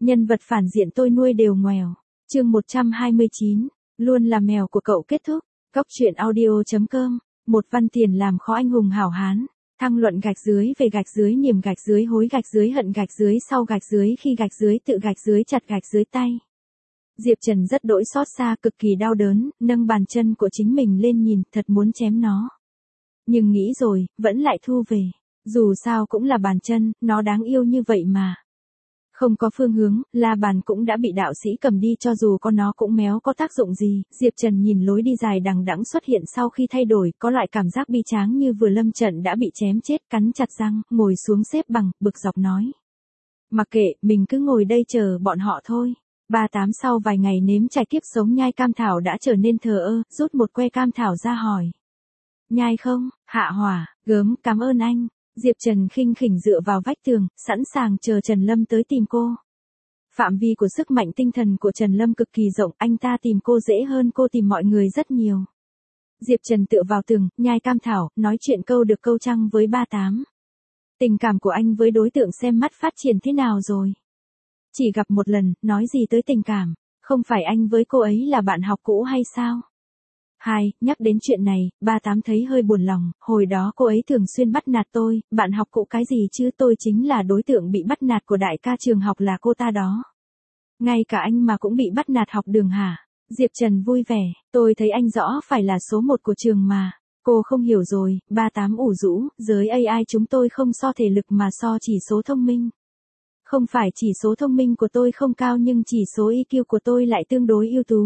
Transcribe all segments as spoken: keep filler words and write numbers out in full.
Nhân vật phản diện tôi nuôi đều ngoèo. Chương một trăm hai mươi chín, luôn là mèo của cậu kết thúc. Góc truyện audio chấm com, một văn tiền làm khó anh hùng hảo hán. Thăng luận gạch dưới về gạch dưới niềm gạch dưới hối gạch dưới hận gạch dưới sau gạch dưới khi gạch dưới tự gạch dưới chặt gạch dưới tay. Diệp Trần rất đỗi xót xa, cực kỳ đau đớn, nâng bàn chân của chính mình lên nhìn, thật muốn chém nó. Nhưng nghĩ rồi, vẫn lại thu về. Dù sao cũng là bàn chân, nó đáng yêu như vậy mà. Không có phương hướng, la bàn cũng đã bị đạo sĩ cầm đi, cho dù có nó cũng méo có tác dụng gì. Diệp Trần nhìn lối đi dài đằng đẵng xuất hiện sau khi thay đổi, có loại cảm giác bi tráng như vừa lâm trận đã bị chém chết, cắn chặt răng, ngồi xuống xếp bằng, bực dọc nói. Mặc kệ, mình cứ ngồi đây chờ bọn họ thôi. Ba tám sau vài ngày nếm trải kiếp sống nhai cam thảo đã trở nên thờ ơ, rút một que cam thảo ra hỏi. Nhai không, hạ hỏa, gớm, cảm ơn anh. Diệp Trần khinh khỉnh dựa vào vách tường, sẵn sàng chờ Trần Lâm tới tìm cô. Phạm vi của sức mạnh tinh thần của Trần Lâm cực kỳ rộng, anh ta tìm cô dễ hơn cô tìm mọi người rất nhiều. Diệp Trần tựa vào tường, nhai cam thảo, nói chuyện câu được câu trăng với ba tám. Tình cảm của anh với đối tượng xem mắt phát triển thế nào rồi? Chỉ gặp một lần, nói gì tới tình cảm, không phải anh với cô ấy là bạn học cũ hay sao? Hai, nhắc đến chuyện này, ba tám thấy hơi buồn lòng, hồi đó cô ấy thường xuyên bắt nạt tôi, bạn học cũ cái gì chứ, tôi chính là đối tượng bị bắt nạt của đại ca trường học là cô ta đó. Ngay cả anh mà cũng bị bắt nạt học đường hả? Diệp Trần vui vẻ, tôi thấy anh rõ phải là số một của trường mà. Cô không hiểu rồi, ba tám ủ rũ, giới a i chúng tôi không so thể lực mà so chỉ số thông minh. Không phải chỉ số thông minh của tôi không cao nhưng chỉ số i kiu của tôi lại tương đối ưu tú.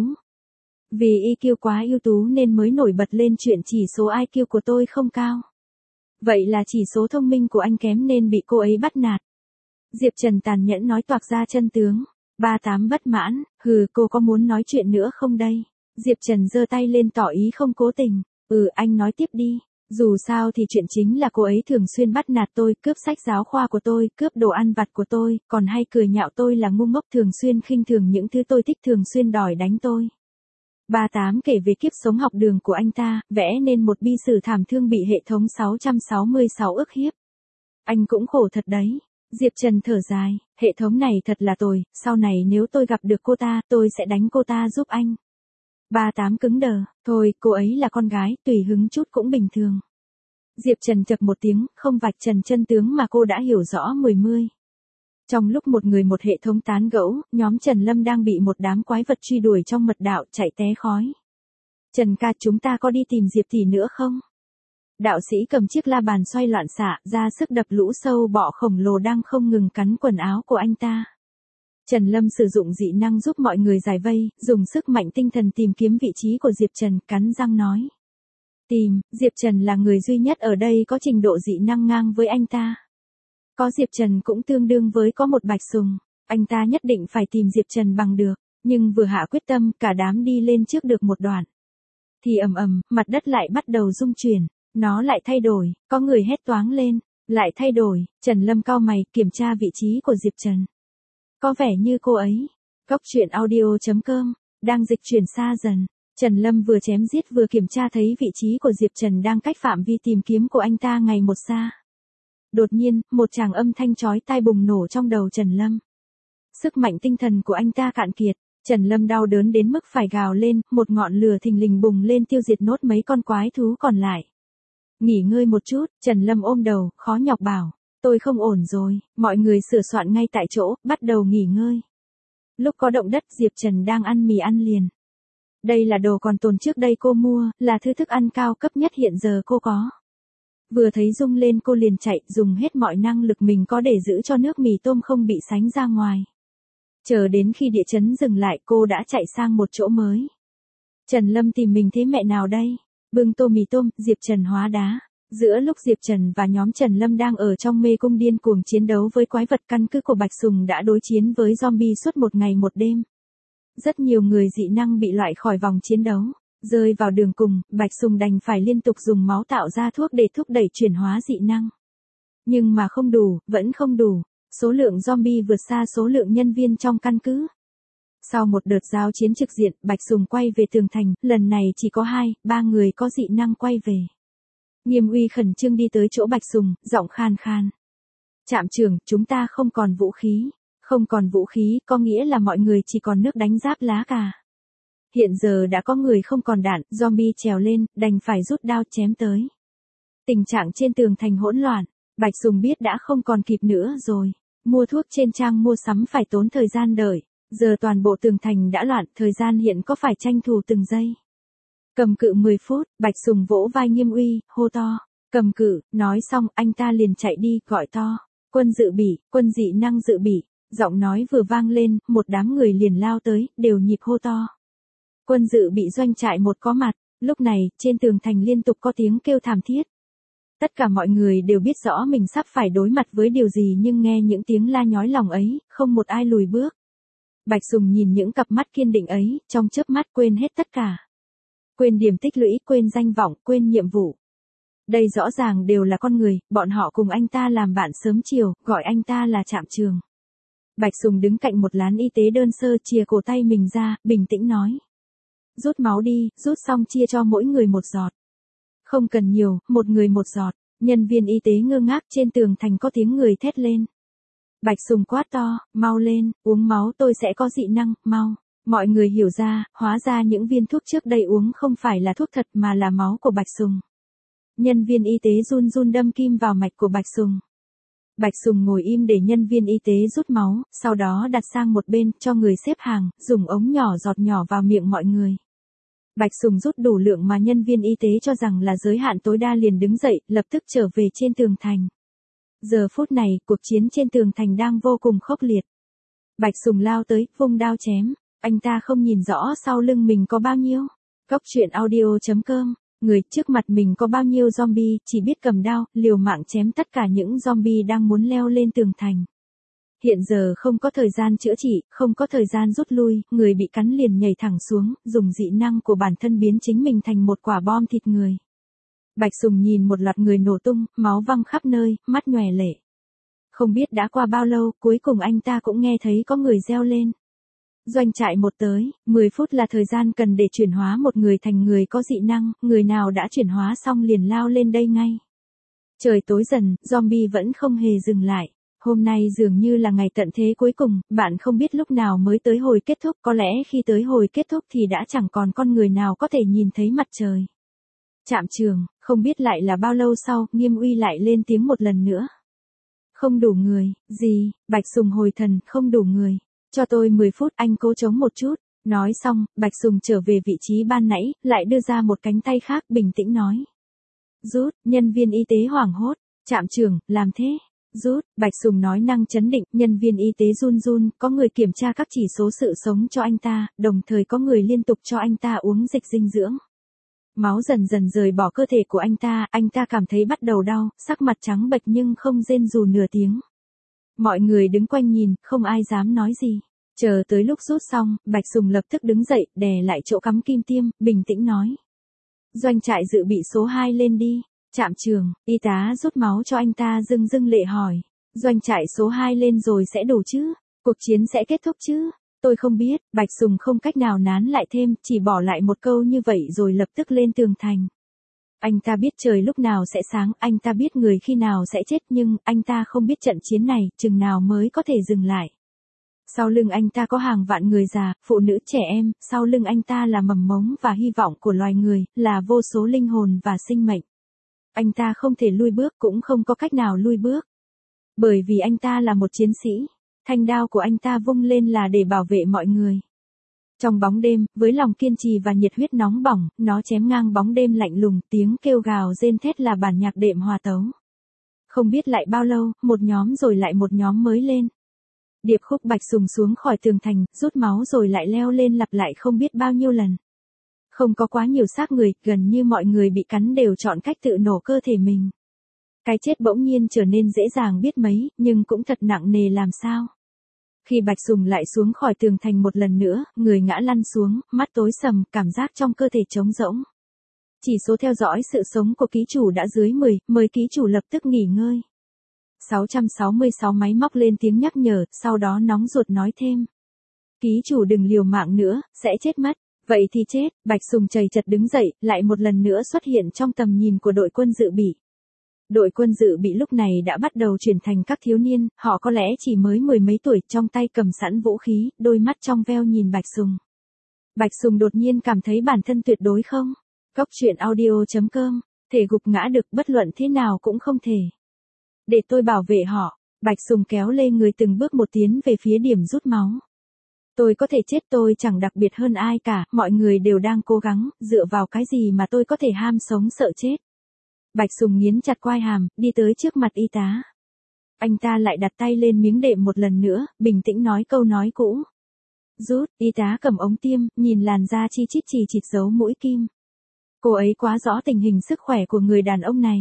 Vì i kiu quá ưu tú nên mới nổi bật lên chuyện chỉ số i kiu của tôi không cao. Vậy là chỉ số thông minh của anh kém nên bị cô ấy bắt nạt. Diệp Trần tàn nhẫn nói toạc ra chân tướng. ba tám bất mãn, hừ, cô có muốn nói chuyện nữa không đây? Diệp Trần giơ tay lên tỏ ý không cố tình. Ừ, anh nói tiếp đi. Dù sao thì chuyện chính là cô ấy thường xuyên bắt nạt tôi, cướp sách giáo khoa của tôi, cướp đồ ăn vặt của tôi, còn hay cười nhạo tôi là ngu ngốc, thường xuyên khinh thường những thứ tôi thích, thường xuyên đòi đánh tôi. ba tám kể về kiếp sống học đường của anh ta, vẽ nên một bi sử thảm thương bị hệ thống sáu trăm sáu mươi sáu ức hiếp. Anh cũng khổ thật đấy. Diệp Trần thở dài, hệ thống này thật là tồi, sau này nếu tôi gặp được cô ta, tôi sẽ đánh cô ta giúp anh. ba tám cứng đờ, thôi, cô ấy là con gái, tùy hứng chút cũng bình thường. Diệp Trần chậc một tiếng, không vạch trần chân tướng mà cô đã hiểu rõ mười mươi. Trong lúc một người một hệ thống tán gẫu, nhóm Trần Lâm đang bị một đám quái vật truy đuổi trong mật đạo, chạy té khói. Trần ca, chúng ta có đi tìm Diệp tỷ nữa không? Đạo sĩ cầm chiếc la bàn xoay loạn xạ, ra sức đập lũ sâu bọ khổng lồ đang không ngừng cắn quần áo của anh ta. Trần Lâm sử dụng dị năng giúp mọi người giải vây, dùng sức mạnh tinh thần tìm kiếm vị trí của Diệp Trần, cắn răng nói. Tìm, Diệp Trần là người duy nhất ở đây có trình độ dị năng ngang với anh ta. Có Diệp Trần cũng tương đương với có một Bạch Sùng, anh ta nhất định phải tìm Diệp Trần bằng được, nhưng vừa hạ quyết tâm, cả đám đi lên trước được một đoạn. Thì ầm ầm, mặt đất lại bắt đầu rung chuyển, nó lại thay đổi, có người hét toáng lên, lại thay đổi, Trần Lâm cau mày, kiểm tra vị trí của Diệp Trần. Có vẻ như cô ấy, góc truyện audio chấm com, đang dịch chuyển xa dần. Trần Lâm vừa chém giết vừa kiểm tra thấy vị trí của Diệp Trần đang cách phạm vi tìm kiếm của anh ta ngày một xa. Đột nhiên, một tràng âm thanh chói tai bùng nổ trong đầu Trần Lâm. Sức mạnh tinh thần của anh ta cạn kiệt, Trần Lâm đau đớn đến mức phải gào lên, một ngọn lửa thình lình bùng lên tiêu diệt nốt mấy con quái thú còn lại. Nghỉ ngơi một chút, Trần Lâm ôm đầu, khó nhọc bảo, tôi không ổn rồi, mọi người sửa soạn ngay tại chỗ, bắt đầu nghỉ ngơi. Lúc có động đất, Diệp Trần đang ăn mì ăn liền. Đây là đồ còn tồn trước đây cô mua, là thứ thức ăn cao cấp nhất hiện giờ cô có. Vừa thấy rung lên cô liền chạy, dùng hết mọi năng lực mình có để giữ cho nước mì tôm không bị sánh ra ngoài. Chờ đến khi địa chấn dừng lại cô đã chạy sang một chỗ mới. Trần Lâm tìm mình thế mẹ nào đây? Bưng tô mì tôm, Diệp Trần hóa đá. Giữa lúc Diệp Trần và nhóm Trần Lâm đang ở trong mê cung điên cuồng chiến đấu với quái vật, căn cứ của Bạch Sùng đã đối chiến với zombie suốt một ngày một đêm. Rất nhiều người dị năng bị loại khỏi vòng chiến đấu. Rơi vào đường cùng, Bạch Sùng đành phải liên tục dùng máu tạo ra thuốc để thúc đẩy chuyển hóa dị năng. Nhưng mà không đủ, vẫn không đủ. Số lượng zombie vượt xa số lượng nhân viên trong căn cứ. Sau một đợt giao chiến trực diện, Bạch Sùng quay về tường thành, lần này chỉ có hai, ba người có dị năng quay về. Nghiêm Uy khẩn trương đi tới chỗ Bạch Sùng, giọng khan khan. Trạm trưởng, chúng ta không còn vũ khí. Không còn vũ khí, có nghĩa là mọi người chỉ còn nước đánh giáp lá cà. Hiện giờ đã có người không còn đạn, zombie trèo lên, đành phải rút đao chém tới. Tình trạng trên tường thành hỗn loạn, Bạch Sùng biết đã không còn kịp nữa rồi. Mua thuốc trên trang mua sắm phải tốn thời gian đợi, giờ toàn bộ tường thành đã loạn, thời gian hiện có phải tranh thủ từng giây. Cầm cự mười phút, Bạch Sùng vỗ vai Nghiêm Uy, hô to. Cầm cự, nói xong anh ta liền chạy đi, gọi to. Quân dự bị, quân dị năng dự bị. Giọng nói vừa vang lên, một đám người liền lao tới, đều nhịp hô to. Quân dự bị doanh trại một có mặt, lúc này, trên tường thành liên tục có tiếng kêu thảm thiết. Tất cả mọi người đều biết rõ mình sắp phải đối mặt với điều gì nhưng nghe những tiếng la nhói lòng ấy, không một ai lùi bước. Bạch Sùng nhìn những cặp mắt kiên định ấy, trong chớp mắt quên hết tất cả. Quên điểm tích lũy, quên danh vọng, quên nhiệm vụ. Đây rõ ràng đều là con người, bọn họ cùng anh ta làm bạn sớm chiều, gọi anh ta là Trạm Trường. Bạch Sùng đứng cạnh một lán y tế đơn sơ chìa cổ tay mình ra, bình tĩnh nói. Rút máu đi, rút xong chia cho mỗi người một giọt. Không cần nhiều, một người một giọt. Nhân viên y tế ngơ ngác, trên tường thành có tiếng người thét lên. Bạch Sùng quát to, mau lên, uống máu tôi sẽ có dị năng, mau. Mọi người hiểu ra, hóa ra những viên thuốc trước đây uống không phải là thuốc thật mà là máu của Bạch Sùng. Nhân viên y tế run run đâm kim vào mạch của Bạch Sùng. Bạch Sùng ngồi im để nhân viên y tế rút máu, sau đó đặt sang một bên, cho người xếp hàng, dùng ống nhỏ giọt nhỏ vào miệng mọi người. Bạch Sùng rút đủ lượng mà nhân viên y tế cho rằng là giới hạn tối đa liền đứng dậy, lập tức trở về trên tường thành. Giờ phút này, cuộc chiến trên tường thành đang vô cùng khốc liệt. Bạch Sùng lao tới, vung đao chém. Anh ta không nhìn rõ sau lưng mình có bao nhiêu. Góc truyện audio chấm com. Người trước mặt mình có bao nhiêu zombie, chỉ biết cầm đao, liều mạng chém tất cả những zombie đang muốn leo lên tường thành. Hiện giờ không có thời gian chữa trị, không có thời gian rút lui, người bị cắn liền nhảy thẳng xuống, dùng dị năng của bản thân biến chính mình thành một quả bom thịt người. Bạch Sùng nhìn một loạt người nổ tung, máu văng khắp nơi, mắt nhòe lệ. Không biết đã qua bao lâu, cuối cùng anh ta cũng nghe thấy có người reo lên. Doanh trại một tới, mười phút là thời gian cần để chuyển hóa một người thành người có dị năng, người nào đã chuyển hóa xong liền lao lên đây ngay. Trời tối dần, zombie vẫn không hề dừng lại. Hôm nay dường như là ngày tận thế cuối cùng, bạn không biết lúc nào mới tới hồi kết thúc, có lẽ khi tới hồi kết thúc thì đã chẳng còn con người nào có thể nhìn thấy mặt trời. Trạm Trường, không biết lại là bao lâu sau, Nghiêm Uy lại lên tiếng một lần nữa. Không đủ người, gì, Bạch Sùng hồi thần, không đủ người. Cho tôi mười phút, anh cố chống một chút. Nói xong, Bạch Sùng trở về vị trí ban nãy, lại đưa ra một cánh tay khác, bình tĩnh nói. Rút, nhân viên y tế hoảng hốt. Trạm Trường, làm thế. Rút, Bạch Sùng nói năng chấn định, nhân viên y tế run run, có người kiểm tra các chỉ số sự sống cho anh ta, đồng thời có người liên tục cho anh ta uống dịch dinh dưỡng. Máu dần dần rời bỏ cơ thể của anh ta, anh ta cảm thấy bắt đầu đau, sắc mặt trắng bệch nhưng không rên dù nửa tiếng. Mọi người đứng quanh nhìn, không ai dám nói gì. Chờ tới lúc rút xong, Bạch Sùng lập tức đứng dậy, đè lại chỗ cắm kim tiêm, bình tĩnh nói. Doanh trại dự bị số hai lên đi. Trạm Trường, y tá rút máu cho anh ta dưng dưng lệ hỏi. Doanh trại số hai lên rồi sẽ đủ chứ? Cuộc chiến sẽ kết thúc chứ? Tôi không biết, Bạch Sùng không cách nào nán lại thêm, chỉ bỏ lại một câu như vậy rồi lập tức lên tường thành. Anh ta biết trời lúc nào sẽ sáng, anh ta biết người khi nào sẽ chết nhưng anh ta không biết trận chiến này chừng nào mới có thể dừng lại. Sau lưng anh ta có hàng vạn người già, phụ nữ trẻ em, sau lưng anh ta là mầm mống và hy vọng của loài người, là vô số linh hồn và sinh mệnh. Anh ta không thể lui bước cũng không có cách nào lui bước. Bởi vì anh ta là một chiến sĩ, thanh đao của anh ta vung lên là để bảo vệ mọi người. Trong bóng đêm, với lòng kiên trì và nhiệt huyết nóng bỏng, nó chém ngang bóng đêm lạnh lùng, tiếng kêu gào rên thét là bản nhạc đệm hòa tấu. Không biết lại bao lâu, một nhóm rồi lại một nhóm mới lên. Điệp khúc Bạch Sùng xuống khỏi tường thành, rút máu rồi lại leo lên lặp lại không biết bao nhiêu lần. Không có quá nhiều xác người, gần như mọi người bị cắn đều chọn cách tự nổ cơ thể mình. Cái chết bỗng nhiên trở nên dễ dàng biết mấy, nhưng cũng thật nặng nề làm sao. Khi Bạch Sùng lại xuống khỏi tường thành một lần nữa, người ngã lăn xuống, mắt tối sầm, cảm giác trong cơ thể trống rỗng. Chỉ số theo dõi sự sống của ký chủ đã dưới mười, mời ký chủ lập tức nghỉ ngơi. sáu trăm sáu mươi sáu máy móc lên tiếng nhắc nhở, sau đó nóng ruột nói thêm. Ký chủ đừng liều mạng nữa, sẽ chết mất. Vậy thì chết, Bạch Sùng chầy chật đứng dậy, lại một lần nữa xuất hiện trong tầm nhìn của đội quân dự bị. Đội quân dự bị lúc này đã bắt đầu chuyển thành các thiếu niên, họ có lẽ chỉ mới mười mấy tuổi, trong tay cầm sẵn vũ khí, đôi mắt trong veo nhìn Bạch Sùng. Bạch Sùng đột nhiên cảm thấy bản thân tuyệt đối không. Cóc truyện audio chấm com, thể gục ngã được, bất luận thế nào cũng không thể. Để tôi bảo vệ họ. Bạch Sùng kéo lê người từng bước một tiến về phía điểm rút máu. Tôi có thể chết, tôi chẳng đặc biệt hơn ai cả, mọi người đều đang cố gắng, dựa vào cái gì mà tôi có thể ham sống sợ chết. Bạch Sùng nghiến chặt quai hàm, đi tới trước mặt y tá. Anh ta lại đặt tay lên miếng đệm một lần nữa, bình tĩnh nói câu nói cũ. Rút, y tá cầm ống tiêm, nhìn làn da chi chít chì chịt dấu mũi kim. Cô ấy quá rõ tình hình sức khỏe của người đàn ông này.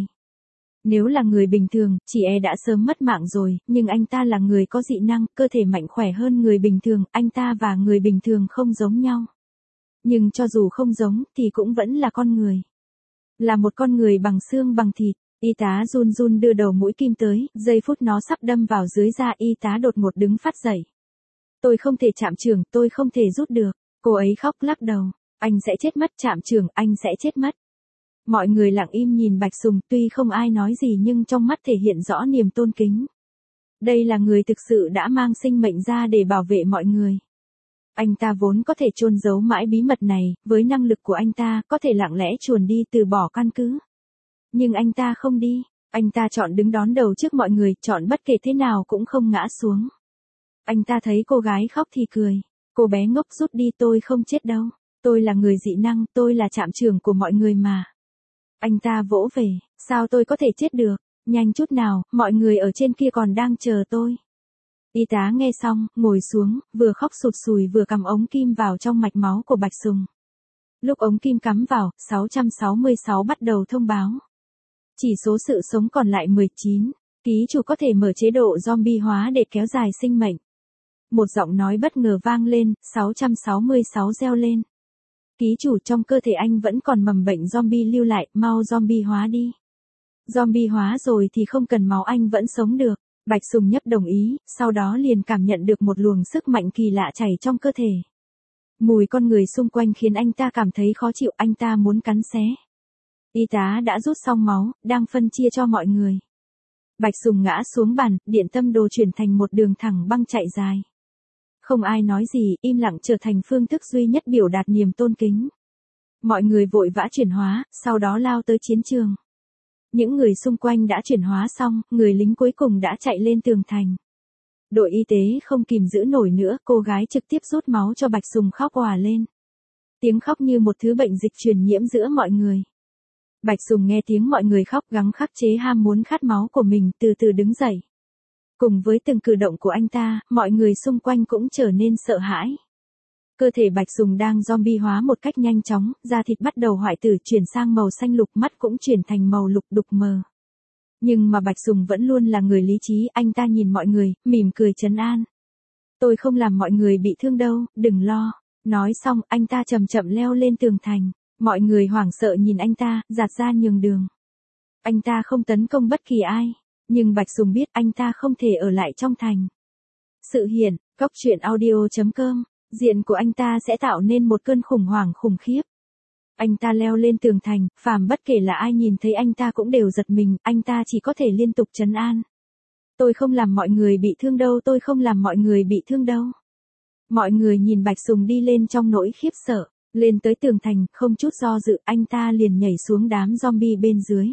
Nếu là người bình thường, chị e đã sớm mất mạng rồi, nhưng anh ta là người có dị năng, cơ thể mạnh khỏe hơn người bình thường, anh ta và người bình thường không giống nhau. Nhưng cho dù không giống, thì cũng vẫn là con người. Là một con người bằng xương bằng thịt. Y tá run run đưa đầu mũi kim tới, giây phút nó sắp đâm vào dưới da, y tá đột ngột đứng phát dậy. Tôi không thể chạm chưởng, tôi không thể rút được. Cô ấy khóc lắc đầu. Anh sẽ chết mất, chạm chưởng, anh sẽ chết mất. Mọi người lặng im nhìn Bạch Sùng, tuy không ai nói gì nhưng trong mắt thể hiện rõ niềm tôn kính. Đây là người thực sự đã mang sinh mệnh ra để bảo vệ mọi người. Anh ta vốn có thể chôn giấu mãi bí mật này, với năng lực của anh ta, có thể lặng lẽ chuồn đi từ bỏ căn cứ. Nhưng anh ta không đi, anh ta chọn đứng đón đầu trước mọi người, chọn bất kể thế nào cũng không ngã xuống. Anh ta thấy cô gái khóc thì cười. Cô bé ngốc, rút đi, tôi không chết đâu. Tôi là người dị năng, tôi là trạm trưởng của mọi người mà. Anh ta vỗ về, sao tôi có thể chết được, nhanh chút nào, mọi người ở trên kia còn đang chờ tôi. Y tá nghe xong, ngồi xuống, vừa khóc sụt sùi vừa cắm ống kim vào trong mạch máu của Bạch Sùng. Lúc ống kim cắm vào, sáu trăm sáu mươi sáu bắt đầu thông báo. Chỉ số sự sống còn lại mười chín, ký chủ có thể mở chế độ zombie hóa để kéo dài sinh mệnh. Một giọng nói bất ngờ vang lên, sáu trăm sáu mươi sáu reo lên. Ký chủ, trong cơ thể anh vẫn còn mầm bệnh zombie lưu lại, mau zombie hóa đi. Zombie hóa rồi thì không cần máu, anh vẫn sống được. Bạch Sùng nhấp đồng ý, sau đó liền cảm nhận được một luồng sức mạnh kỳ lạ chảy trong cơ thể. Mùi con người xung quanh khiến anh ta cảm thấy khó chịu, anh ta muốn cắn xé. Y tá đã rút xong máu, đang phân chia cho mọi người. Bạch Sùng ngã xuống bàn, điện tâm đồ chuyển thành một đường thẳng băng chạy dài. Không ai nói gì, im lặng trở thành phương thức duy nhất biểu đạt niềm tôn kính. Mọi người vội vã chuyển hóa, sau đó lao tới chiến trường. Những người xung quanh đã chuyển hóa xong, người lính cuối cùng đã chạy lên tường thành. Đội y tế không kìm giữ nổi nữa, cô gái trực tiếp rút máu cho Bạch Sùng, khóc òa lên. Tiếng khóc như một thứ bệnh dịch truyền nhiễm giữa mọi người. Bạch Sùng nghe tiếng mọi người khóc, gắng khắc chế ham muốn khát máu của mình, từ từ đứng dậy. Cùng với từng cử động của anh ta, mọi người xung quanh cũng trở nên sợ hãi. Cơ thể Bạch Sùng đang zombie hóa một cách nhanh chóng, da thịt bắt đầu hoại tử, chuyển sang màu xanh lục, mắt cũng chuyển thành màu lục đục mờ. Nhưng mà Bạch Sùng vẫn luôn là người lý trí, anh ta nhìn mọi người, mỉm cười trấn an. Tôi không làm mọi người bị thương đâu, đừng lo. Nói xong, anh ta chậm chậm leo lên tường thành. Mọi người hoảng sợ nhìn anh ta, giạt ra nhường đường. Anh ta không tấn công bất kỳ ai. Nhưng Bạch Sùng biết anh ta không thể ở lại trong thành. Sự hiện, cóc truyện audio chấm com, diện của anh ta sẽ tạo nên một cơn khủng hoảng khủng khiếp. Anh ta leo lên tường thành, phàm bất kể là ai nhìn thấy anh ta cũng đều giật mình, anh ta chỉ có thể liên tục trấn an. Tôi không làm mọi người bị thương đâu, tôi không làm mọi người bị thương đâu. Mọi người nhìn Bạch Sùng đi lên trong nỗi khiếp sợ, lên tới tường thành, không chút do dự, anh ta liền nhảy xuống đám zombie bên dưới.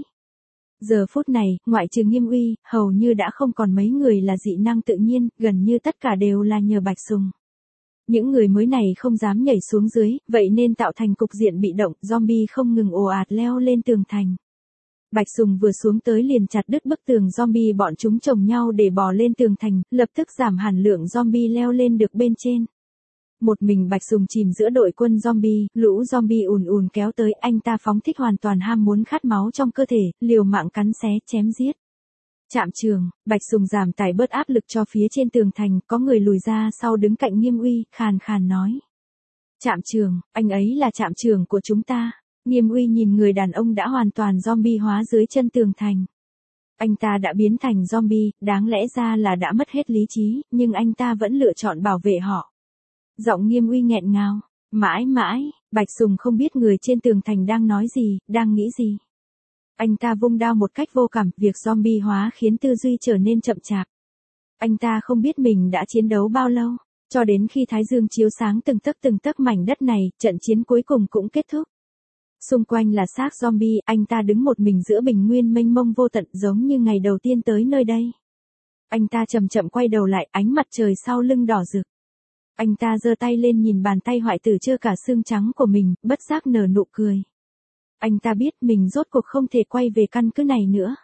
Giờ phút này, ngoại trừ Nghiêm Uy, hầu như đã không còn mấy người là dị năng tự nhiên, gần như tất cả đều là nhờ Bạch Sùng. Những người mới này không dám nhảy xuống dưới, vậy nên tạo thành cục diện bị động, zombie không ngừng ồ ạt leo lên tường thành. Bạch Sùng vừa xuống tới liền chặt đứt bức tường zombie, bọn chúng chồng nhau để bò lên tường thành, lập tức giảm hẳn lượng zombie leo lên được bên trên. Một mình Bạch Sùng chìm giữa đội quân zombie, lũ zombie ùn ùn kéo tới, anh ta phóng thích hoàn toàn ham muốn khát máu trong cơ thể, liều mạng cắn xé, chém giết. Trạm trường, Bạch Sùng giảm tải bớt áp lực cho phía trên tường thành, có người lùi ra sau đứng cạnh Nghiêm Uy, khàn khàn nói. Trạm trường, anh ấy là trạm trường của chúng ta. Nghiêm Uy nhìn người đàn ông đã hoàn toàn zombie hóa dưới chân tường thành. Anh ta đã biến thành zombie, đáng lẽ ra là đã mất hết lý trí, nhưng anh ta vẫn lựa chọn bảo vệ họ. Giọng Nghiêm Uy nghẹn ngào, mãi mãi, Bạch Sùng không biết người trên tường thành đang nói gì, đang nghĩ gì. Anh ta vung đao một cách vô cảm, việc zombie hóa khiến tư duy trở nên chậm chạp. Anh ta không biết mình đã chiến đấu bao lâu, cho đến khi thái dương chiếu sáng từng tấc từng tấc mảnh đất này, trận chiến cuối cùng cũng kết thúc. Xung quanh là xác zombie, anh ta đứng một mình giữa bình nguyên mênh mông vô tận giống như ngày đầu tiên tới nơi đây. Anh ta chậm chậm quay đầu lại, ánh mặt trời sau lưng đỏ rực. Anh ta giơ tay lên nhìn bàn tay hoại tử trơ cả xương trắng của mình, bất giác nở nụ cười. Anh ta biết mình rốt cuộc không thể quay về căn cứ này nữa.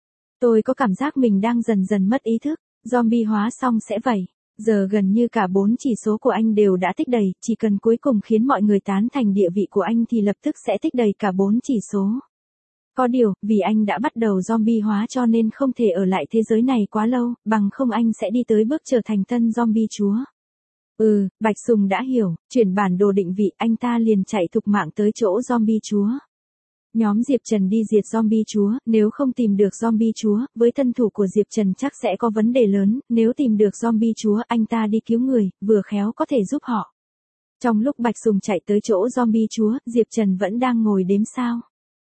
Tôi có cảm giác mình đang dần dần mất ý thức, zombie hóa xong sẽ vậy. Giờ gần như cả bốn chỉ số của anh đều đã tích đầy, chỉ cần cuối cùng khiến mọi người tán thành địa vị của anh thì lập tức sẽ tích đầy cả bốn chỉ số. Có điều, vì anh đã bắt đầu zombie hóa cho nên không thể ở lại thế giới này quá lâu, bằng không anh sẽ đi tới bước trở thành tân zombie chúa. Ừ, Bạch Sùng đã hiểu, chuyển bản đồ định vị, anh ta liền chạy thục mạng tới chỗ zombie chúa. Nhóm Diệp Trần đi diệt zombie chúa, nếu không tìm được zombie chúa, với thân thủ của Diệp Trần chắc sẽ có vấn đề lớn, nếu tìm được zombie chúa anh ta đi cứu người, vừa khéo có thể giúp họ. Trong lúc Bạch Sùng chạy tới chỗ zombie chúa, Diệp Trần vẫn đang ngồi đếm sao.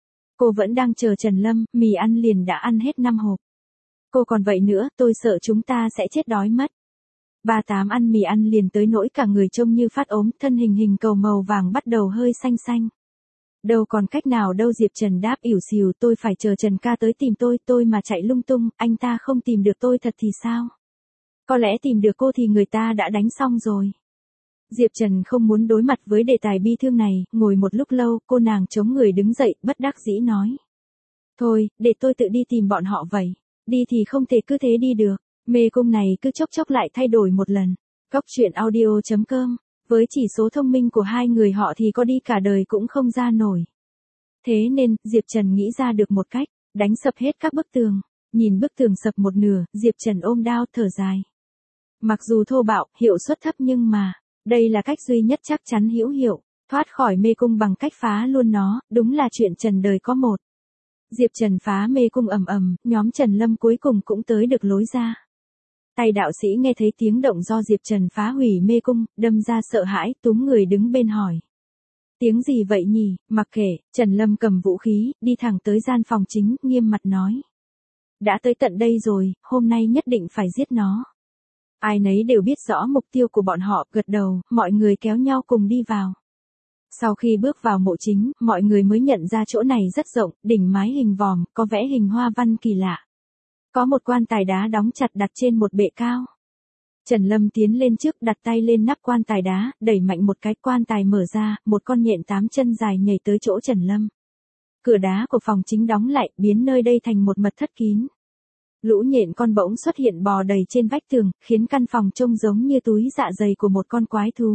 Cô vẫn đang chờ Trần Lâm, mì ăn liền đã ăn hết năm hộp. Cô còn vậy nữa, tôi sợ chúng ta sẽ chết đói mất. Ba Tám ăn mì ăn liền tới nỗi cả người trông như phát ốm, thân hình hình cầu màu vàng bắt đầu hơi xanh xanh. Đâu còn cách nào đâu, Diệp Trần đáp ỉu xìu, tôi phải chờ Trần ca tới tìm tôi, tôi mà chạy lung tung, anh ta không tìm được tôi thật thì sao? Có lẽ tìm được cô thì người ta đã đánh xong rồi. Diệp Trần không muốn đối mặt với đề tài bi thương này, ngồi một lúc lâu, cô nàng chống người đứng dậy, bất đắc dĩ nói. Thôi, để tôi tự đi tìm bọn họ vậy. Đi thì không thể cứ thế đi được, mê cung này cứ chốc chốc lại thay đổi một lần. Góc truyện audio chấm com. Với chỉ số thông minh của hai người họ thì có đi cả đời cũng không ra nổi. Thế nên, Diệp Trần nghĩ ra được một cách, đánh sập hết các bức tường. Nhìn bức tường sập một nửa, Diệp Trần ôm đao thở dài. Mặc dù thô bạo, hiệu suất thấp nhưng mà, đây là cách duy nhất chắc chắn hữu hiệu, thoát khỏi mê cung bằng cách phá luôn nó, đúng là chuyện trần đời có một. Diệp Trần phá mê cung ầm ầm, nhóm Trần Lâm cuối cùng cũng tới được lối ra. Tay đạo sĩ nghe thấy tiếng động do Diệp Trần phá hủy mê cung, đâm ra sợ hãi, túm người đứng bên hỏi. Tiếng gì vậy nhỉ? Mặc kệ, Trần Lâm cầm vũ khí, đi thẳng tới gian phòng chính, nghiêm mặt nói. Đã tới tận đây rồi, hôm nay nhất định phải giết nó. Ai nấy đều biết rõ mục tiêu của bọn họ, gật đầu, mọi người kéo nhau cùng đi vào. Sau khi bước vào mộ chính, mọi người mới nhận ra chỗ này rất rộng, đỉnh mái hình vòm, có vẽ hình hoa văn kỳ lạ. Có một quan tài đá đóng chặt đặt trên một bệ cao. Trần Lâm tiến lên trước, đặt tay lên nắp quan tài đá, đẩy mạnh một cái, quan tài mở ra, một con nhện tám chân dài nhảy tới chỗ Trần Lâm. Cửa đá của phòng chính đóng lại, biến nơi đây thành một mật thất kín. Lũ nhện con bỗng xuất hiện bò đầy trên vách tường, khiến căn phòng trông giống như túi dạ dày của một con quái thú.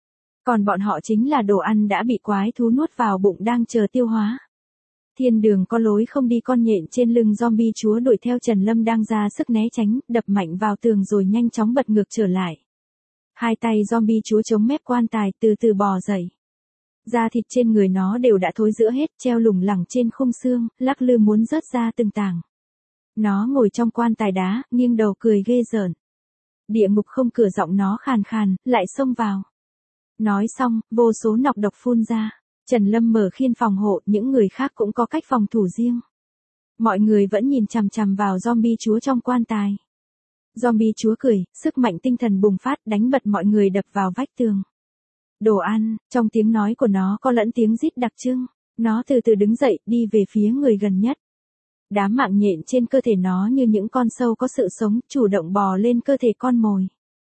Còn bọn họ chính là đồ ăn đã bị quái thú nuốt vào bụng đang chờ tiêu hóa. Thiên đường có lối không đi, con nhện trên lưng zombie chúa đuổi theo Trần Lâm đang ra sức né tránh, đập mạnh vào tường rồi nhanh chóng bật ngược trở lại. Hai tay zombie chúa chống mép quan tài từ từ bò dậy. Da thịt trên người nó đều đã thối rữa hết, treo lủng lẳng trên khung xương, lắc lư muốn rớt ra từng tảng. Nó ngồi trong quan tài đá, nghiêng đầu cười ghê rợn. Địa ngục không cửa, giọng nó khàn khàn, lại xông vào. Nói xong, vô số nọc độc phun ra. Trần Lâm mở khiên phòng hộ, những người khác cũng có cách phòng thủ riêng. Mọi người vẫn nhìn chằm chằm vào zombie chúa trong quan tài. Zombie chúa cười, sức mạnh tinh thần bùng phát, đánh bật mọi người đập vào vách tường. Đồ ăn, trong tiếng nói của nó có lẫn tiếng rít đặc trưng. Nó từ từ đứng dậy, đi về phía người gần nhất. Đám mạng nhện trên cơ thể nó như những con sâu có sự sống, chủ động bò lên cơ thể con mồi.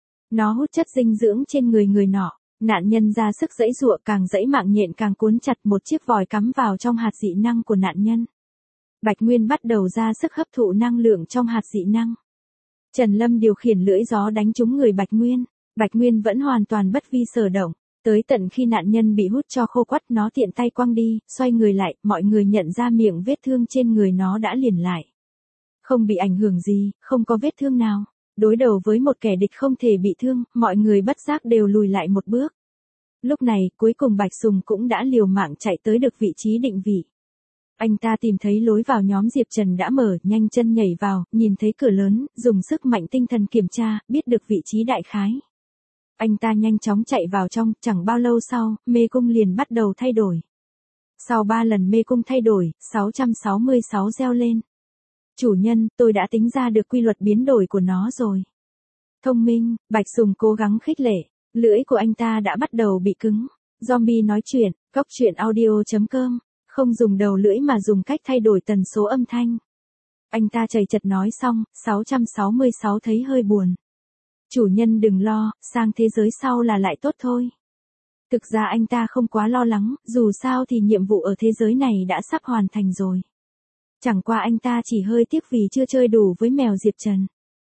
Nó hút chất dinh dưỡng trên người người nọ. Nạn nhân ra sức giãy giụa, càng giãy mạng nhện càng cuốn chặt, một chiếc vòi cắm vào trong hạt dị năng của nạn nhân. Bạch Nguyên bắt đầu ra sức hấp thụ năng lượng trong hạt dị năng. Trần Lâm điều khiển lưỡi gió đánh trúng người Bạch Nguyên. Bạch Nguyên vẫn hoàn toàn bất vi sở động. Tới tận khi nạn nhân bị hút cho khô quắt, nó tiện tay quăng đi, xoay người lại, mọi người nhận ra miệng vết thương trên người nó đã liền lại. Không bị ảnh hưởng gì, không có vết thương nào. Đối đầu với một kẻ địch không thể bị thương, mọi người bất giác đều lùi lại một bước. Lúc này, cuối cùng Bạch Sùng cũng đã liều mạng chạy tới được vị trí định vị. Anh ta tìm thấy lối vào, nhóm Diệp Trần đã mở, nhanh chân nhảy vào, nhìn thấy cửa lớn, dùng sức mạnh tinh thần kiểm tra, biết được vị trí đại khái. Anh ta nhanh chóng chạy vào trong, chẳng bao lâu sau, mê cung liền bắt đầu thay đổi. Sau ba lần mê cung thay đổi, sáu trăm sáu mươi sáu reo lên. Chủ nhân, tôi đã tính ra được quy luật biến đổi của nó rồi. Thông minh, Bạch Sùng cố gắng khích lệ. Lưỡi của anh ta đã bắt đầu bị cứng. Zombie nói chuyện, cóc truyện audio chấm com. Không dùng đầu lưỡi mà dùng cách thay đổi tần số âm thanh. Anh ta chầy chật nói xong, sáu trăm sáu mươi sáu thấy hơi buồn. Chủ nhân đừng lo, sang thế giới sau là lại tốt thôi. Thực ra anh ta không quá lo lắng, dù sao thì nhiệm vụ ở thế giới này đã sắp hoàn thành rồi. Chẳng qua anh ta chỉ hơi tiếc vì chưa chơi đủ với mèo Diệp Trần.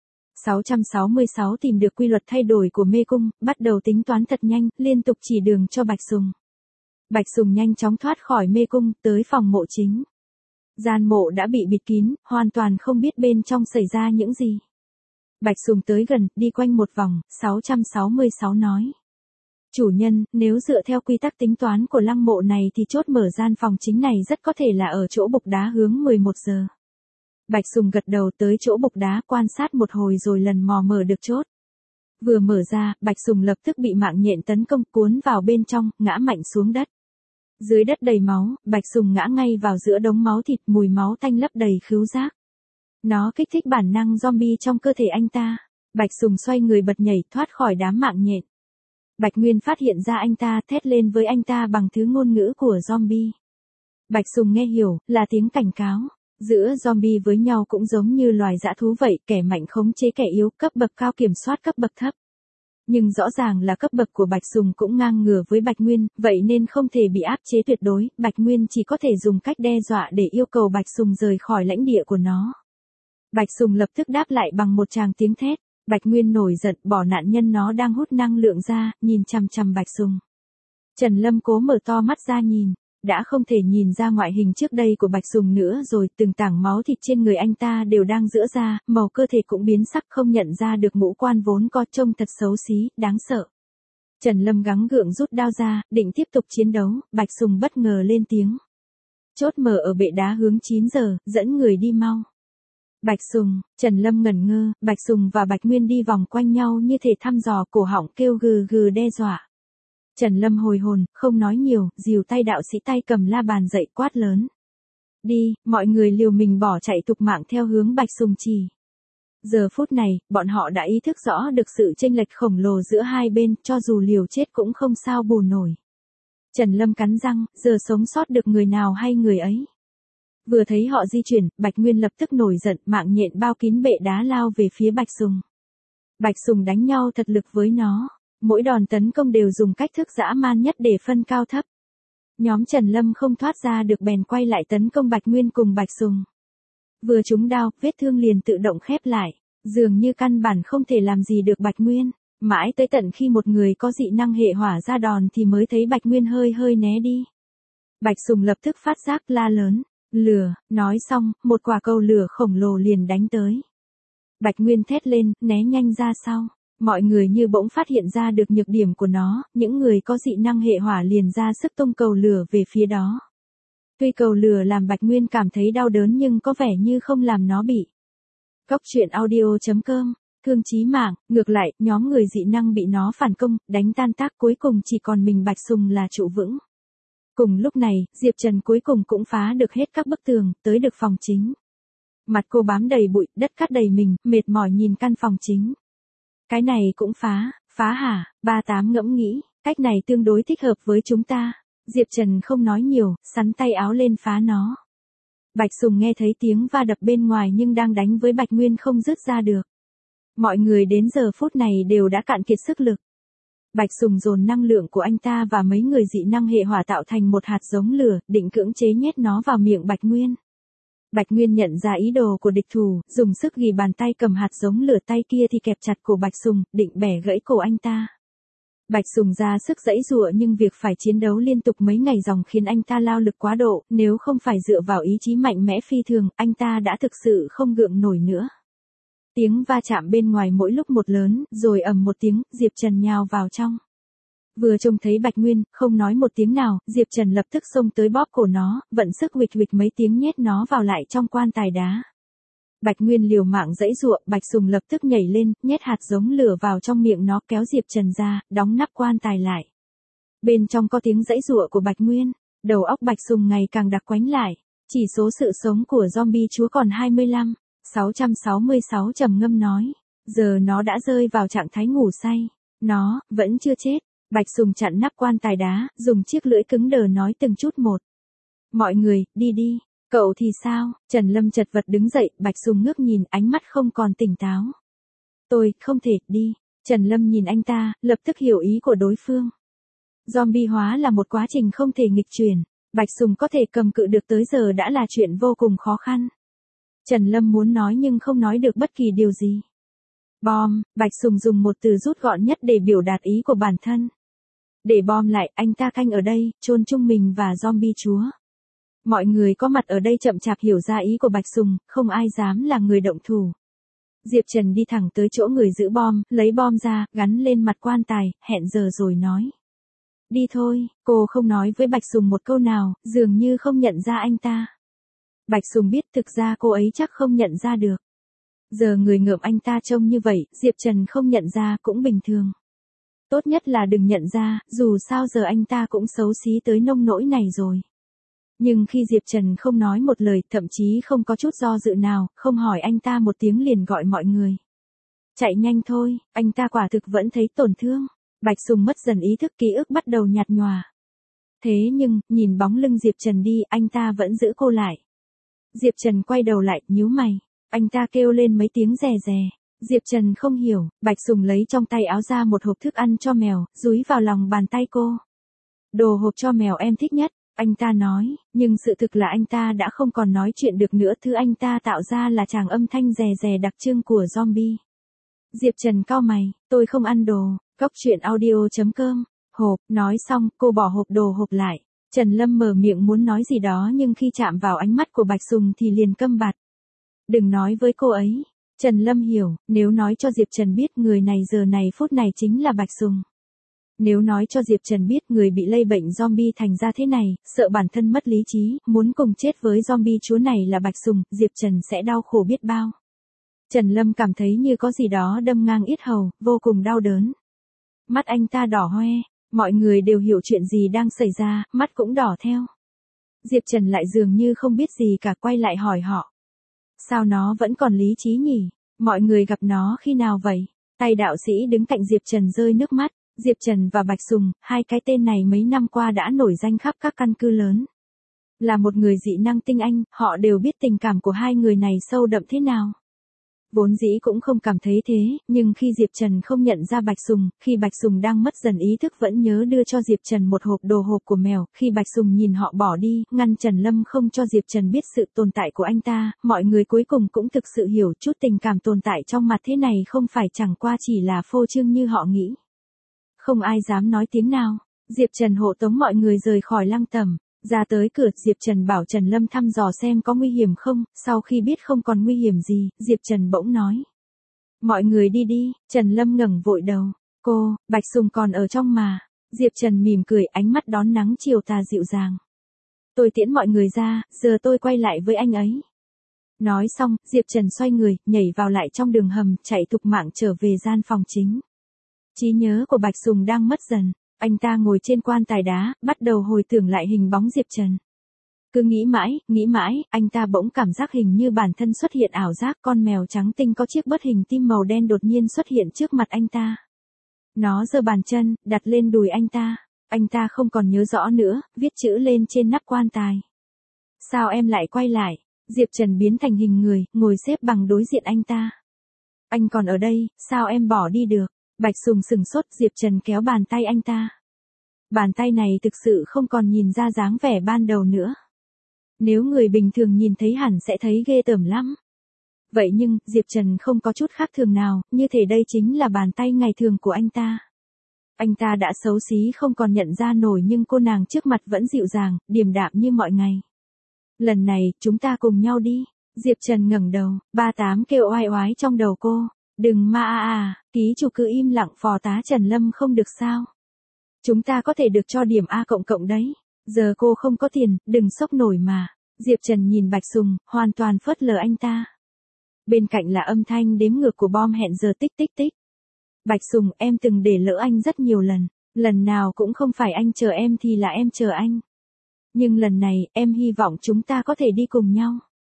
sáu trăm sáu mươi sáu tìm được quy luật thay đổi của mê cung, bắt đầu tính toán thật nhanh, liên tục chỉ đường cho Bạch Sùng. Bạch Sùng nhanh chóng thoát khỏi mê cung, tới phòng mộ chính. Gian mộ đã bị bịt kín, hoàn toàn không biết bên trong xảy ra những gì. Bạch Sùng tới gần, đi quanh một vòng, sáu trăm sáu mươi sáu nói. Chủ nhân, nếu dựa theo quy tắc tính toán của lăng mộ này thì chốt mở gian phòng chính này rất có thể là ở chỗ bục đá hướng mười một giờ. Bạch Sùng gật đầu tới chỗ bục đá quan sát một hồi rồi lần mò mở được chốt. Vừa mở ra, Bạch Sùng lập tức bị mạng nhện tấn công cuốn vào bên trong, ngã mạnh xuống đất. Dưới đất đầy máu, Bạch Sùng ngã ngay vào giữa đống máu thịt, mùi máu tanh lấp đầy khứu giác. Nó kích thích bản năng zombie trong cơ thể anh ta. Bạch Sùng xoay người bật nhảy thoát khỏi đám mạng nhện. Bạch Nguyên phát hiện ra anh ta, thét lên với anh ta bằng thứ ngôn ngữ của zombie. Bạch Sùng nghe hiểu, là tiếng cảnh cáo. Giữa zombie với nhau cũng giống như loài dã thú vậy, kẻ mạnh khống chế kẻ yếu, cấp bậc cao kiểm soát cấp bậc thấp. Nhưng rõ ràng là cấp bậc của Bạch Sùng cũng ngang ngửa với Bạch Nguyên, vậy nên không thể bị áp chế tuyệt đối, Bạch Nguyên chỉ có thể dùng cách đe dọa để yêu cầu Bạch Sùng rời khỏi lãnh địa của nó. Bạch Sùng lập tức đáp lại bằng một tràng tiếng thét. Bạch Nguyên nổi giận, bỏ nạn nhân nó đang hút năng lượng ra, nhìn chằm chằm Bạch Sùng. Trần Lâm cố mở to mắt ra nhìn, đã không thể nhìn ra ngoại hình trước đây của Bạch Sùng nữa rồi, từng tảng máu thịt trên người anh ta đều đang giãn ra, màu cơ thể cũng biến sắc, không nhận ra được ngũ quan vốn có trông thật xấu xí, đáng sợ. Trần Lâm gắng gượng rút đao ra, định tiếp tục chiến đấu, Bạch Sùng bất ngờ lên tiếng. Chốt mở ở bệ đá hướng chín giờ, dẫn người đi mau. Bạch Sùng, Trần Lâm ngẩn ngơ, Bạch Sùng và Bạch Nguyên đi vòng quanh nhau như thể thăm dò, cổ họng kêu gừ gừ đe dọa. Trần Lâm hồi hồn, không nói nhiều, dìu tay đạo sĩ tay cầm la bàn dậy quát lớn. Đi, mọi người liều mình bỏ chạy tục mạng theo hướng Bạch Sùng chỉ. Giờ phút này, bọn họ đã ý thức rõ được sự chênh lệch khổng lồ giữa hai bên, cho dù liều chết cũng không sao bù nổi. Trần Lâm cắn răng, giờ sống sót được người nào hay người ấy. Vừa thấy họ di chuyển, Bạch Nguyên lập tức nổi giận, mạng nhện bao kín bệ đá lao về phía Bạch Sùng. Bạch Sùng đánh nhau thật lực với nó, mỗi đòn tấn công đều dùng cách thức dã man nhất để phân cao thấp. Nhóm Trần Lâm không thoát ra được bèn quay lại tấn công Bạch Nguyên cùng Bạch Sùng. Vừa trúng đao, vết thương liền tự động khép lại, dường như căn bản không thể làm gì được Bạch Nguyên, mãi tới tận khi một người có dị năng hệ hỏa ra đòn thì mới thấy Bạch Nguyên hơi hơi né đi. Bạch Sùng lập tức phát giác la lớn. Lửa, nói xong, một quả cầu lửa khổng lồ liền đánh tới. Bạch Nguyên thét lên, né nhanh ra sau. Mọi người như bỗng phát hiện ra được nhược điểm của nó, những người có dị năng hệ hỏa liền ra sức tung cầu lửa về phía đó. Tuy cầu lửa làm Bạch Nguyên cảm thấy đau đớn nhưng có vẻ như không làm nó bị. Cóc truyện audio chấm com, thương chí mạng, ngược lại, nhóm người dị năng bị nó phản công, đánh tan tác, cuối cùng chỉ còn mình Bạch Sùng là trụ vững. Cùng lúc này, Diệp Trần cuối cùng cũng phá được hết các bức tường, tới được phòng chính. Mặt cô bám đầy bụi, đất cát đầy mình, mệt mỏi nhìn căn phòng chính. Cái này cũng phá, phá hả? Ba Tám ngẫm nghĩ, cách này tương đối thích hợp với chúng ta. Diệp Trần không nói nhiều, sắn tay áo lên phá nó. Bạch Sùng nghe thấy tiếng va đập bên ngoài nhưng đang đánh với Bạch Nguyên không dứt ra được. Mọi người đến giờ phút này đều đã cạn kiệt sức lực. Bạch Sùng dồn năng lượng của anh ta và mấy người dị năng hệ hỏa tạo thành một hạt giống lửa, định cưỡng chế nhét nó vào miệng Bạch Nguyên. Bạch Nguyên nhận ra ý đồ của địch thủ, dùng sức ghi bàn tay cầm hạt giống lửa, tay kia thì kẹp chặt cổ Bạch Sùng, định bẻ gãy cổ anh ta. Bạch Sùng ra sức giãy giụa nhưng việc phải chiến đấu liên tục mấy ngày dòng khiến anh ta lao lực quá độ, nếu không phải dựa vào ý chí mạnh mẽ phi thường, anh ta đã thực sự không gượng nổi nữa. Tiếng va chạm bên ngoài mỗi lúc một lớn, rồi ầm một tiếng, Diệp Trần nhào vào trong. Vừa trông thấy Bạch Nguyên, không nói một tiếng nào, Diệp Trần lập tức xông tới bóp cổ nó, vận sức huỵch huỵch mấy tiếng nhét nó vào lại trong quan tài đá. Bạch Nguyên liều mạng giãy giụa, Bạch Sùng lập tức nhảy lên, nhét hạt giống lửa vào trong miệng nó, kéo Diệp Trần ra, đóng nắp quan tài lại. Bên trong có tiếng giãy giụa của Bạch Nguyên. Đầu óc Bạch Sùng ngày càng đặc quánh lại. Chỉ số sự sống của zombie chúa còn hai mươi lăm. sáu trăm sáu mươi sáu trầm ngâm nói. Giờ nó đã rơi vào trạng thái ngủ say. Nó, vẫn chưa chết. Bạch Sùng chặn nắp quan tài đá, dùng chiếc lưỡi cứng đờ nói từng chút một. Mọi người, đi đi. Cậu thì sao? Trần Lâm chật vật đứng dậy, Bạch Sùng ngước nhìn, ánh mắt không còn tỉnh táo. Tôi, không thể, đi. Trần Lâm nhìn anh ta, lập tức hiểu ý của đối phương. Zombie hóa là một quá trình không thể nghịch chuyển. Bạch Sùng có thể cầm cự được tới giờ đã là chuyện vô cùng khó khăn. Trần Lâm muốn nói nhưng không nói được bất kỳ điều gì. Bom, Bạch Sùng dùng một từ rút gọn nhất để biểu đạt ý của bản thân. Để bom lại, anh ta canh ở đây, chôn chung mình và zombie chúa. Mọi người có mặt ở đây chậm chạp hiểu ra ý của Bạch Sùng, không ai dám là người động thủ. Diệp Trần đi thẳng tới chỗ người giữ bom, lấy bom ra, gắn lên mặt quan tài, hẹn giờ rồi nói. Đi thôi, cô không nói với Bạch Sùng một câu nào, dường như không nhận ra anh ta. Bạch Sùng biết thực ra cô ấy chắc không nhận ra được. Giờ người ngợm anh ta trông như vậy, Diệp Trần không nhận ra cũng bình thường. Tốt nhất là đừng nhận ra, dù sao giờ anh ta cũng xấu xí tới nông nỗi này rồi. Nhưng khi Diệp Trần không nói một lời, thậm chí không có chút do dự nào, không hỏi anh ta một tiếng liền gọi mọi người. Chạy nhanh thôi, anh ta quả thực vẫn thấy tổn thương. Bạch Sùng mất dần ý thức, ký ức bắt đầu nhạt nhòa. Thế nhưng, nhìn bóng lưng Diệp Trần đi, anh ta vẫn giữ cô lại. Diệp Trần quay đầu lại, nhíu mày. Anh ta kêu lên mấy tiếng rè rè. Diệp Trần không hiểu, Bạch Sùng lấy trong tay áo ra một hộp thức ăn cho mèo, dúi vào lòng bàn tay cô. Đồ hộp cho mèo em thích nhất, anh ta nói, nhưng sự thực là anh ta đã không còn nói chuyện được nữa, thứ anh ta tạo ra là tràng âm thanh rè rè đặc trưng của zombie. Diệp Trần cau mày, tôi không ăn đồ, Cóc truyện audio chấm com, hộp, nói xong, cô bỏ hộp đồ hộp lại. Trần Lâm mở miệng muốn nói gì đó nhưng khi chạm vào ánh mắt của Bạch Sùng thì liền câm bặt. Đừng nói với cô ấy. Trần Lâm hiểu, nếu nói cho Diệp Trần biết người này giờ này phút này chính là Bạch Sùng. Nếu nói cho Diệp Trần biết người bị lây bệnh zombie thành ra thế này, sợ bản thân mất lý trí, muốn cùng chết với zombie chúa này là Bạch Sùng, Diệp Trần sẽ đau khổ biết bao. Trần Lâm cảm thấy như có gì đó đâm ngang yết hầu, vô cùng đau đớn. Mắt anh ta đỏ hoe, mọi người đều hiểu chuyện gì đang xảy ra, mắt cũng đỏ theo. Diệp Trần lại dường như không biết gì cả, quay lại hỏi họ. Sao nó vẫn còn lý trí nhỉ? Mọi người gặp nó khi nào vậy? Tay đạo sĩ đứng cạnh Diệp Trần rơi nước mắt. Diệp Trần và Bạch Sùng, hai cái tên này mấy năm qua đã nổi danh khắp các căn cứ lớn. Là một người dị năng tinh anh, họ đều biết tình cảm của hai người này sâu đậm thế nào. Vốn dĩ cũng không cảm thấy thế, nhưng khi Diệp Trần không nhận ra Bạch Sùng, khi Bạch Sùng đang mất dần ý thức vẫn nhớ đưa cho Diệp Trần một hộp đồ hộp của mèo, khi Bạch Sùng nhìn họ bỏ đi, ngăn Trần Lâm không cho Diệp Trần biết sự tồn tại của anh ta, mọi người cuối cùng cũng thực sự hiểu chút tình cảm tồn tại trong mặt thế này không phải chẳng qua chỉ là phô trương như họ nghĩ. Không ai dám nói tiếng nào. Diệp Trần hộ tống mọi người rời khỏi lăng tẩm. Ra tới cửa, Diệp Trần bảo Trần Lâm thăm dò xem có nguy hiểm không, sau khi biết không còn nguy hiểm gì, Diệp Trần bỗng nói. Mọi người đi đi, Trần Lâm ngẩng vội đầu. Cô, Bạch Sùng còn ở trong mà. Diệp Trần mỉm cười, ánh mắt đón nắng chiều tà dịu dàng. Tôi tiễn mọi người ra, giờ tôi quay lại với anh ấy. Nói xong, Diệp Trần xoay người, nhảy vào lại trong đường hầm, chạy thục mạng trở về gian phòng chính. Trí nhớ của Bạch Sùng đang mất dần. Anh ta ngồi trên quan tài đá, bắt đầu hồi tưởng lại hình bóng Diệp Trần. Cứ nghĩ mãi, nghĩ mãi, anh ta bỗng cảm giác hình như bản thân xuất hiện ảo giác, con mèo trắng tinh có chiếc bớt hình tim màu đen đột nhiên xuất hiện trước mặt anh ta. Nó giơ bàn chân, đặt lên đùi anh ta. Anh ta không còn nhớ rõ nữa, viết chữ lên trên nắp quan tài. Sao em lại quay lại? Diệp Trần biến thành hình người, ngồi xếp bằng đối diện anh ta. Anh còn ở đây, sao em bỏ đi được? Bạch Sùng sừng sốt, Diệp Trần kéo bàn tay anh ta. Bàn tay này thực sự không còn nhìn ra dáng vẻ ban đầu nữa. Nếu người bình thường nhìn thấy hẳn sẽ thấy ghê tởm lắm. Vậy nhưng, Diệp Trần không có chút khác thường nào, như thể đây chính là bàn tay ngày thường của anh ta. Anh ta đã xấu xí không còn nhận ra nổi nhưng cô nàng trước mặt vẫn dịu dàng, điềm đạm như mọi ngày. Lần này, chúng ta cùng nhau đi. Diệp Trần ngẩng đầu, ba tám kêu oai oái trong đầu cô. Đừng ma à à, ký chủ cứ im lặng, phó tá Trần Lâm không được sao. Chúng ta có thể được cho điểm A cộng cộng đấy. Giờ cô không có tiền, đừng sốc nổi mà. Diệp Trần nhìn Bạch Sùng, hoàn toàn phớt lờ anh ta. Bên cạnh là âm thanh đếm ngược của bom hẹn giờ tích tích tích. Bạch Sùng, em từng để lỡ anh rất nhiều lần. Lần nào cũng không phải anh chờ em thì là em chờ anh. Nhưng lần này, em hy vọng chúng ta có thể đi cùng nhau.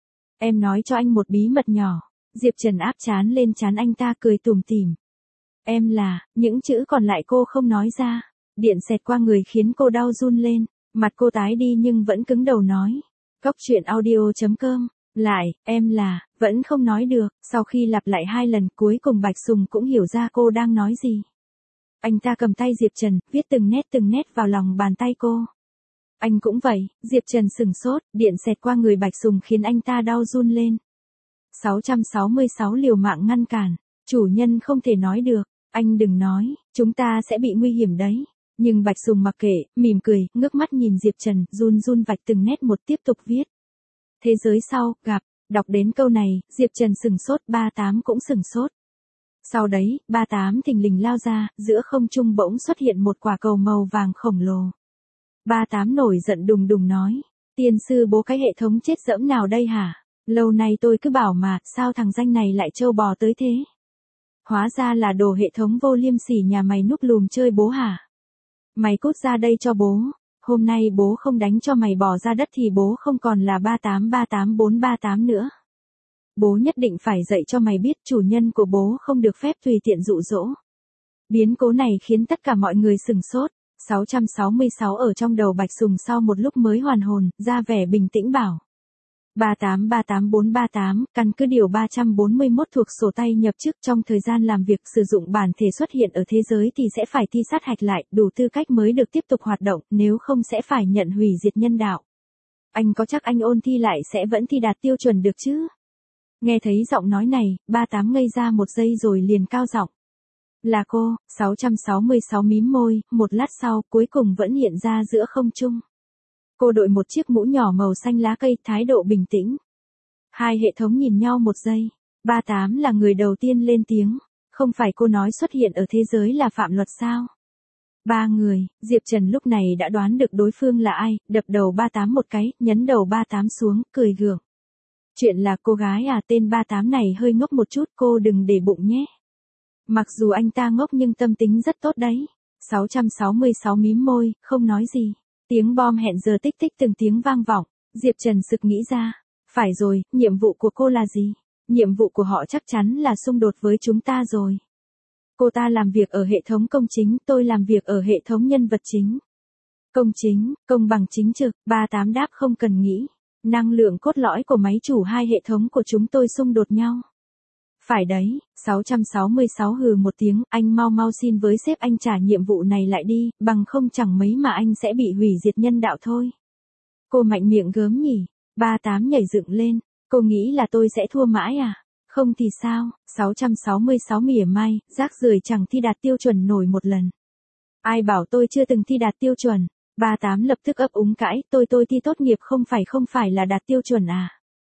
Em nói cho anh một bí mật nhỏ. Diệp Trần áp trán lên trán anh ta cười tủm tỉm. Em là, những chữ còn lại cô không nói ra. Điện xẹt qua người khiến cô đau run lên. Mặt cô tái đi nhưng vẫn cứng đầu nói. Cóc truyện audio chấm com. Lại, em là, vẫn không nói được. Sau khi lặp lại hai lần cuối cùng Bạch Sùng cũng hiểu ra cô đang nói gì. Anh ta cầm tay Diệp Trần, viết từng nét từng nét vào lòng bàn tay cô. Anh cũng vậy, Diệp Trần sừng sốt, điện xẹt qua người Bạch Sùng khiến anh ta đau run lên. sáu trăm sáu mươi sáu liều mạng ngăn cản. Chủ nhân không thể nói được, anh đừng nói, chúng ta sẽ bị nguy hiểm đấy. Nhưng Bạch Sùng mặc kệ, mỉm cười, ngước mắt nhìn Diệp Trần, run run vạch từng nét một tiếp tục viết. Thế giới sau, gặp, đọc đến câu này, Diệp Trần sừng sốt, ba tám cũng sừng sốt. Sau đấy, ba tám thình lình lao ra, giữa không trung bỗng xuất hiện một quả cầu màu vàng khổng lồ. ba tám nổi giận đùng đùng nói, tiên sư bố cái hệ thống chết dẫm nào đây hả? Lâu nay tôi cứ bảo mà, sao thằng danh này lại trâu bò tới thế? Hóa ra là đồ hệ thống vô liêm sỉ nhà mày núp lùm chơi bố hả? Mày cút ra đây cho bố, hôm nay bố không đánh cho mày bỏ ra đất thì bố không còn là ba tám ba tám bốn ba tám nữa. Bố nhất định phải dạy cho mày biết chủ nhân của bố không được phép tùy tiện dụ dỗ. Biến cố này khiến tất cả mọi người sừng sốt. sáu trăm sáu mươi sáu ở trong đầu Bạch Sùng sau một lúc mới hoàn hồn, ra vẻ bình tĩnh bảo. ba tám ba tám bốn ba tám, căn cứ điều ba trăm bốn mươi mốt thuộc sổ tay nhập chức trong thời gian làm việc sử dụng bản thể xuất hiện ở thế giới thì sẽ phải thi sát hạch lại, đủ tư cách mới được tiếp tục hoạt động, nếu không sẽ phải nhận hủy diệt nhân đạo. Anh có chắc anh ôn thi lại sẽ vẫn thi đạt tiêu chuẩn được chứ? Nghe thấy giọng nói này, ba tám ngây ra một giây rồi liền cao giọng. Là cô, sáu trăm sáu mươi sáu mím môi, một lát sau, cuối cùng vẫn hiện ra giữa không trung. Cô đội một chiếc mũ nhỏ màu xanh lá cây, thái độ bình tĩnh. Hai hệ thống nhìn nhau một giây. ba tám là người đầu tiên lên tiếng. Không phải cô nói xuất hiện ở thế giới là phạm luật sao? Ba người, Diệp Trần lúc này đã đoán được đối phương là ai, đập đầu ba tám một cái, nhấn đầu ba tám xuống, cười gượng. Chuyện là cô gái à, tên ba tám này hơi ngốc một chút, cô đừng để bụng nhé. Mặc dù anh ta ngốc nhưng tâm tính rất tốt đấy. sáu trăm sáu mươi sáu mím môi, không nói gì. Tiếng bom hẹn giờ tích tích từng tiếng vang vọng. Diệp Trần sực nghĩ ra. Phải rồi, nhiệm vụ của cô là gì? Nhiệm vụ của họ chắc chắn là xung đột với chúng ta rồi. Cô ta làm việc ở hệ thống công chính, tôi làm việc ở hệ thống nhân vật chính. Công chính, công bằng chính trực, ba tám đáp không cần nghĩ. Năng lượng cốt lõi của máy chủ hai hệ thống của chúng tôi xung đột nhau. Phải đấy, sáu trăm sáu mươi sáu hừ một tiếng, anh mau mau xin với sếp anh trả nhiệm vụ này lại đi, bằng không chẳng mấy mà anh sẽ bị hủy diệt nhân đạo thôi. Cô mạnh miệng gớm nhỉ, ba tám nhảy dựng lên, cô nghĩ là tôi sẽ thua mãi à? Không thì sao, sáu trăm sáu mươi sáu mỉa mai, rác rưởi chẳng thi đạt tiêu chuẩn nổi một lần. Ai bảo tôi chưa từng thi đạt tiêu chuẩn? ba tám lập tức ấp úng cãi, tôi tôi thi tốt nghiệp không phải không phải là đạt tiêu chuẩn à?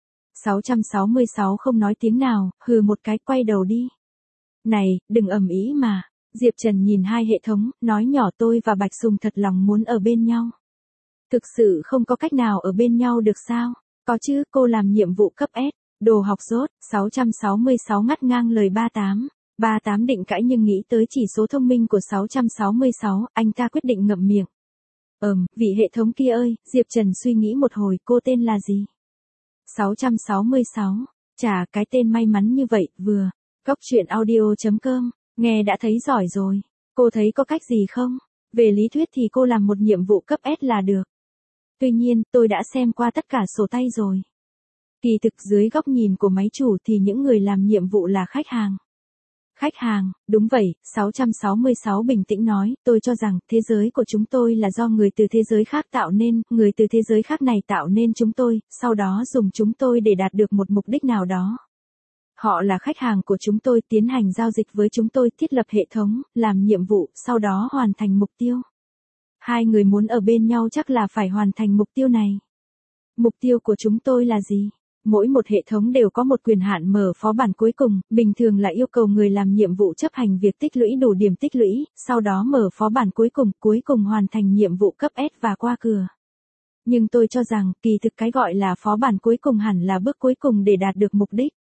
sáu trăm sáu mươi sáu không nói tiếng nào, hừ một cái quay đầu đi. Này, đừng ầm ĩ mà. Diệp Trần nhìn hai hệ thống, nói nhỏ tôi và Bạch Sùng thật lòng muốn ở bên nhau. Thực sự không có cách nào ở bên nhau được sao? Có chứ, cô làm nhiệm vụ cấp S, đồ học dốt, sáu trăm sáu mươi sáu ngắt ngang lời ba tám. ba tám định cãi nhưng nghĩ tới chỉ số thông minh của sáu trăm sáu mươi sáu, anh ta quyết định ngậm miệng. Ừm, vị hệ thống kia ơi, Diệp Trần suy nghĩ một hồi, cô tên là gì? sáu trăm sáu mươi sáu, chả cái tên may mắn như vậy, vừa. Cóc truyện audio chấm com, nghe đã thấy giỏi rồi. Cô thấy có cách gì không? Về lý thuyết thì cô làm một nhiệm vụ cấp S là được. Tuy nhiên, tôi đã xem qua tất cả sổ tay rồi. Kỳ thực dưới góc nhìn của máy chủ thì những người làm nhiệm vụ là khách hàng. Khách hàng, đúng vậy, sáu trăm sáu mươi sáu bình tĩnh nói, tôi cho rằng thế giới của chúng tôi là do người từ thế giới khác tạo nên, người từ thế giới khác này tạo nên chúng tôi, sau đó dùng chúng tôi để đạt được một mục đích nào đó. Họ là khách hàng của chúng tôi, tiến hành giao dịch với chúng tôi, thiết lập hệ thống, làm nhiệm vụ, sau đó hoàn thành mục tiêu. Hai người muốn ở bên nhau chắc là phải hoàn thành mục tiêu này. Mục tiêu của chúng tôi là gì? Mỗi một hệ thống đều có một quyền hạn mở phó bản cuối cùng, bình thường là yêu cầu người làm nhiệm vụ chấp hành việc tích lũy đủ điểm tích lũy, sau đó mở phó bản cuối cùng, cuối cùng hoàn thành nhiệm vụ cấp S và qua cửa. Nhưng tôi cho rằng, kỳ thực cái gọi là phó bản cuối cùng hẳn là bước cuối cùng để đạt được mục đích.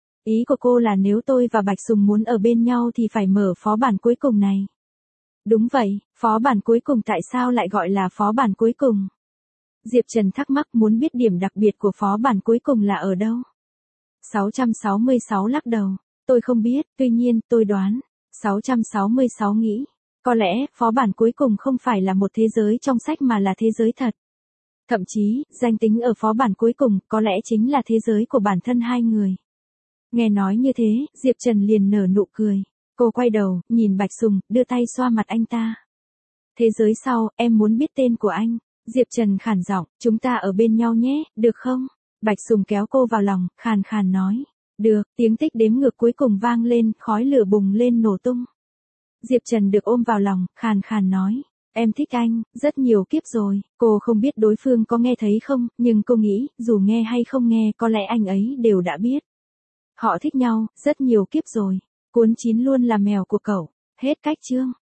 Ý của cô là nếu tôi và Bạch Sùng muốn ở bên nhau thì phải mở phó bản cuối cùng này. Đúng vậy, phó bản cuối cùng tại sao lại gọi là phó bản cuối cùng? Diệp Trần thắc mắc muốn biết điểm đặc biệt của phó bản cuối cùng là ở đâu. sáu trăm sáu mươi sáu lắc đầu. Tôi không biết, tuy nhiên, tôi đoán. sáu trăm sáu mươi sáu nghĩ. Có lẽ, phó bản cuối cùng không phải là một thế giới trong sách mà là thế giới thật. Thậm chí, danh tính ở phó bản cuối cùng, có lẽ chính là thế giới của bản thân hai người. Nghe nói như thế, Diệp Trần liền nở nụ cười. Cô quay đầu, nhìn Bạch Sùng, đưa tay xoa mặt anh ta. Thế giới sau, em muốn biết tên của anh. Diệp Trần khản giọng, chúng ta ở bên nhau nhé, được không? Bạch Sùng kéo cô vào lòng, khàn khàn nói. Được, tiếng tích đếm ngược cuối cùng vang lên, khói lửa bùng lên nổ tung. Diệp Trần được ôm vào lòng, khàn khàn nói. Em thích anh, rất nhiều kiếp rồi. Cô không biết đối phương có nghe thấy không, nhưng cô nghĩ, dù nghe hay không nghe, có lẽ anh ấy đều đã biết. Họ thích nhau, rất nhiều kiếp rồi. Cuốn chín luôn là mèo của cậu. Hết cách chương.